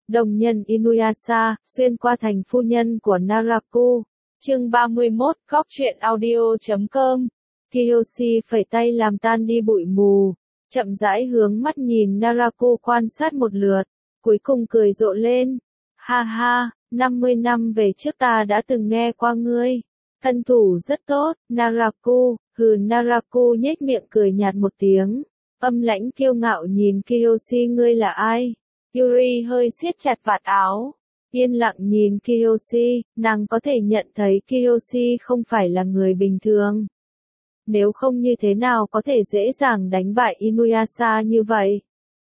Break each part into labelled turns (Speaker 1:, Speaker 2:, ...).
Speaker 1: Đồng nhân Inuyasha, xuyên qua thành phu nhân của Naraku. Chương 31, Góc truyện audio.com. Kiyoshi phẩy tay làm tan đi bụi mù, chậm rãi hướng mắt nhìn Naraku quan sát một lượt, cuối cùng cười rộ lên. Ha ha, 50 năm về trước ta đã từng nghe qua ngươi. Thân thủ rất tốt, Naraku. Naraku nhếch miệng cười nhạt một tiếng, âm lãnh kiêu ngạo nhìn Kiyoshi. Ngươi là ai? Yuri hơi siết chặt vạt áo, yên lặng nhìn Kiyoshi, nàng có thể nhận thấy Kiyoshi không phải là người bình thường. Nếu không như thế nào có thể dễ dàng đánh bại Inuyasha như vậy?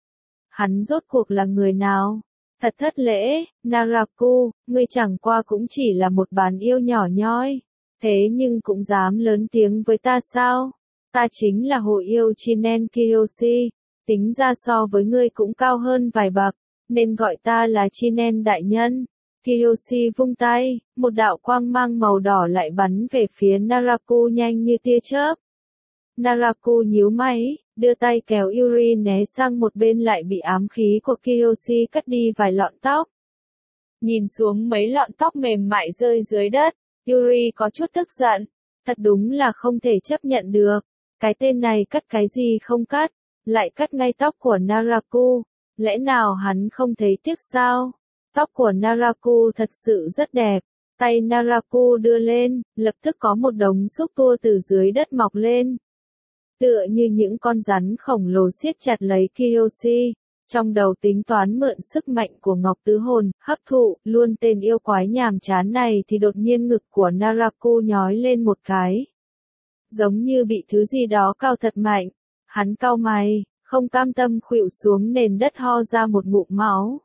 Speaker 1: Hắn rốt cuộc là người nào? Thật thất lễ, Naraku, ngươi chẳng qua cũng chỉ là một bán yêu nhỏ nhoi, thế nhưng cũng dám lớn tiếng với ta sao? Ta chính là hội yêu Chinen Kiyoshi, tính ra so với ngươi cũng cao hơn vài bậc, nên gọi ta là Chinen đại nhân. Kiyoshi vung tay, một đạo quang mang màu đỏ lại bắn về phía Naraku nhanh như tia chớp. Naraku nhíu mày, đưa tay kéo Yuri né sang một bên, lại bị ám khí của Kiyoshi cắt đi vài lọn tóc. Nhìn xuống mấy lọn tóc mềm mại rơi dưới đất, Yuri có chút tức giận, thật đúng là không thể chấp nhận được, cái tên này cắt cái gì không cắt, lại cắt ngay tóc của Naraku, lẽ nào hắn không thấy tiếc sao? Tóc của Naraku thật sự rất đẹp, tay Naraku đưa lên, lập tức có một đống xúc tua từ dưới đất mọc lên. Tựa như những con rắn khổng lồ siết chặt lấy Kiyoshi, trong đầu tính toán mượn sức mạnh của Ngọc Tứ Hồn, hấp thụ luôn tên yêu quái nhàm chán này, thì đột nhiên ngực của Naraku nhói lên một cái. Giống như bị thứ gì đó cào thật mạnh, hắn cau mày, không cam tâm khuỵu xuống nền đất ho ra một ngụm máu.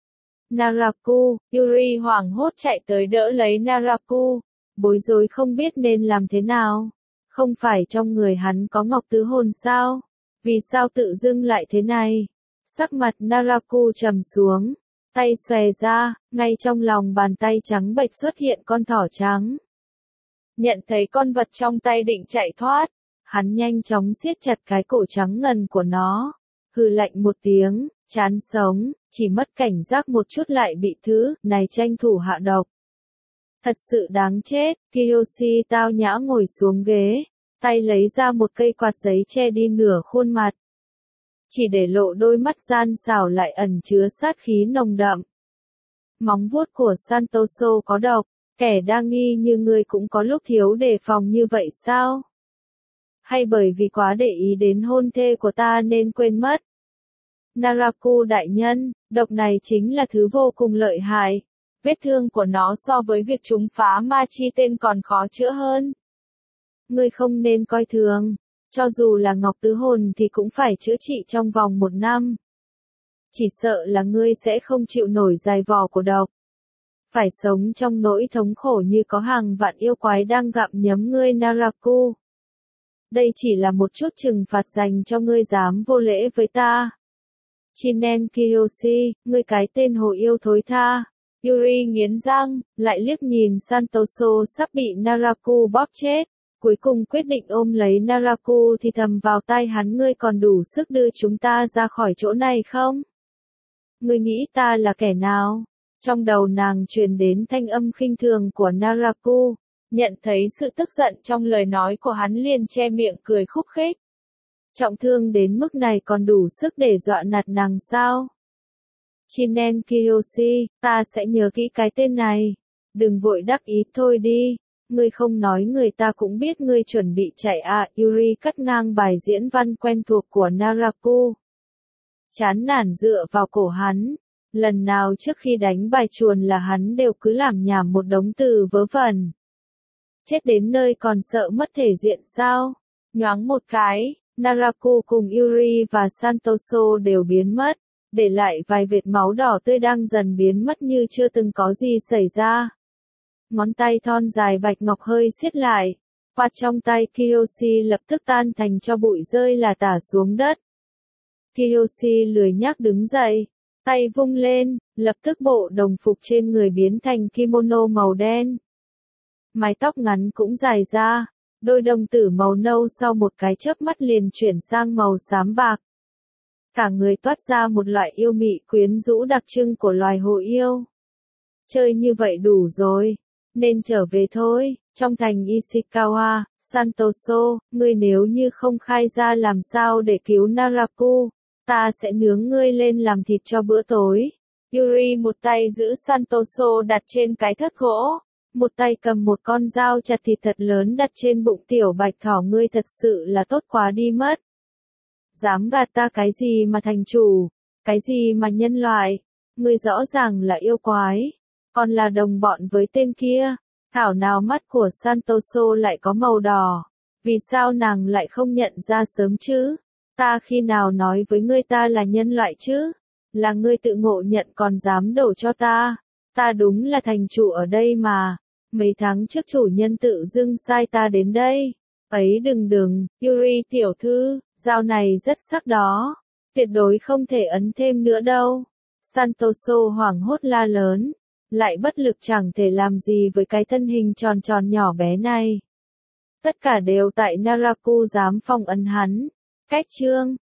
Speaker 1: Naraku, Yuri hoảng hốt chạy tới đỡ lấy Naraku, bối rối không biết nên làm thế nào. Không phải trong người hắn có Ngọc Tứ Hồn sao? Vì sao tự dưng lại thế này? Sắc mặt Naraku trầm xuống, tay xòe ra, ngay trong lòng bàn tay trắng bệch xuất hiện con thỏ trắng. Nhận thấy con vật trong tay định chạy thoát, hắn nhanh chóng siết chặt cái cổ trắng ngần của nó, hừ lạnh một tiếng, chán sống, chỉ mất cảnh giác một chút lại bị thứ này tranh thủ hạ độc. Thật sự đáng chết. Kiyoshi tao nhã ngồi xuống ghế, tay lấy ra một cây quạt giấy che đi nửa khuôn mặt, chỉ để lộ đôi mắt gian xảo lại ẩn chứa sát khí nồng đậm. Móng vuốt của Santoso có độc, kẻ đa nghi như ngươi cũng có lúc thiếu đề phòng như vậy sao? Hay bởi vì quá để ý đến hôn thê của ta nên quên mất? Naraku đại nhân, độc này chính là thứ vô cùng lợi hại. Vết thương của nó so với việc trúng phá ma chi tên còn khó chữa hơn. Ngươi không nên coi thường, cho dù là Ngọc Tứ Hồn thì cũng phải chữa trị trong vòng 1 năm. Chỉ sợ là ngươi sẽ không chịu nổi dài vò của độc. Phải sống trong nỗi thống khổ như có hàng vạn yêu quái đang gặm nhấm ngươi Naraku. Đây chỉ là một chút trừng phạt dành cho ngươi dám vô lễ với ta. Chinen Kiyoshi, ngươi cái tên hồ yêu thối tha. Yuri nghiến răng, lại liếc nhìn Santoso sắp bị Naraku bóp chết, cuối cùng quyết định ôm lấy Naraku thì thầm vào tai hắn. Ngươi còn đủ sức đưa chúng ta ra khỏi chỗ này không? Ngươi nghĩ ta là kẻ nào? Trong đầu nàng truyền đến thanh âm khinh thường của Naraku, nhận thấy sự tức giận trong lời nói của hắn liền che miệng cười khúc khích. Trọng thương đến mức này còn đủ sức để dọa nạt nàng sao? Chinen Kiyoshi, ta sẽ nhớ kỹ cái tên này. Đừng vội đắc ý thôi đi. Ngươi không nói người ta cũng biết ngươi chuẩn bị chạy à. Yuri cắt ngang bài diễn văn quen thuộc của Naraku. Chán nản dựa vào cổ hắn. Lần nào trước khi đánh bài chuồn là hắn đều cứ làm nhảm một đống từ vớ vẩn. Chết đến nơi còn sợ mất thể diện sao? Nhoáng một cái, Naraku cùng Yuri và Santoso đều biến mất, để lại vài vệt máu đỏ tươi đang dần biến mất như chưa từng có gì xảy ra. Ngón tay thon dài bạch ngọc hơi siết lại, quạt trong tay Kiyoshi lập tức tan thành tro bụi rơi là tả xuống đất. Kiyoshi lười nhác đứng dậy, tay vung lên, lập tức bộ đồng phục trên người biến thành kimono màu đen. Mái tóc ngắn cũng dài ra, đôi đồng tử màu nâu sau một cái chớp mắt liền chuyển sang màu xám bạc. Cả người toát ra một loại yêu mị quyến rũ đặc trưng của loài hồ yêu. Chơi như vậy đủ rồi, nên trở về thôi. Trong thành Ishikawa, Santoso, ngươi nếu như không khai ra làm sao để cứu Naraku, ta sẽ nướng ngươi lên làm thịt cho bữa tối. Yuri một tay giữ Santoso đặt trên cái thớt gỗ, một tay cầm một con dao chặt thịt thật lớn đặt trên bụng tiểu bạch thỏ, ngươi thật sự là tốt quá đi mất. Dám gạt ta cái gì mà thành chủ, cái gì mà nhân loại, ngươi rõ ràng là yêu quái, còn là đồng bọn với tên kia. Thảo nào mắt của Santoso lại có màu đỏ, vì sao nàng lại không nhận ra sớm chứ? Ta khi nào nói với ngươi ta là nhân loại chứ? Là ngươi tự ngộ nhận còn dám đổ cho ta. Ta đúng là thành chủ ở đây mà. Mấy tháng trước chủ nhân tự dưng sai ta đến đây. Ấy đừng, Yuri tiểu thư, dao này rất sắc đó. Tuyệt đối không thể ấn thêm nữa đâu. Santoso hoảng hốt la lớn. Lại bất lực chẳng thể làm gì với cái thân hình tròn tròn nhỏ bé này. Tất cả đều tại Naraku dám phong ấn hắn. Cách chương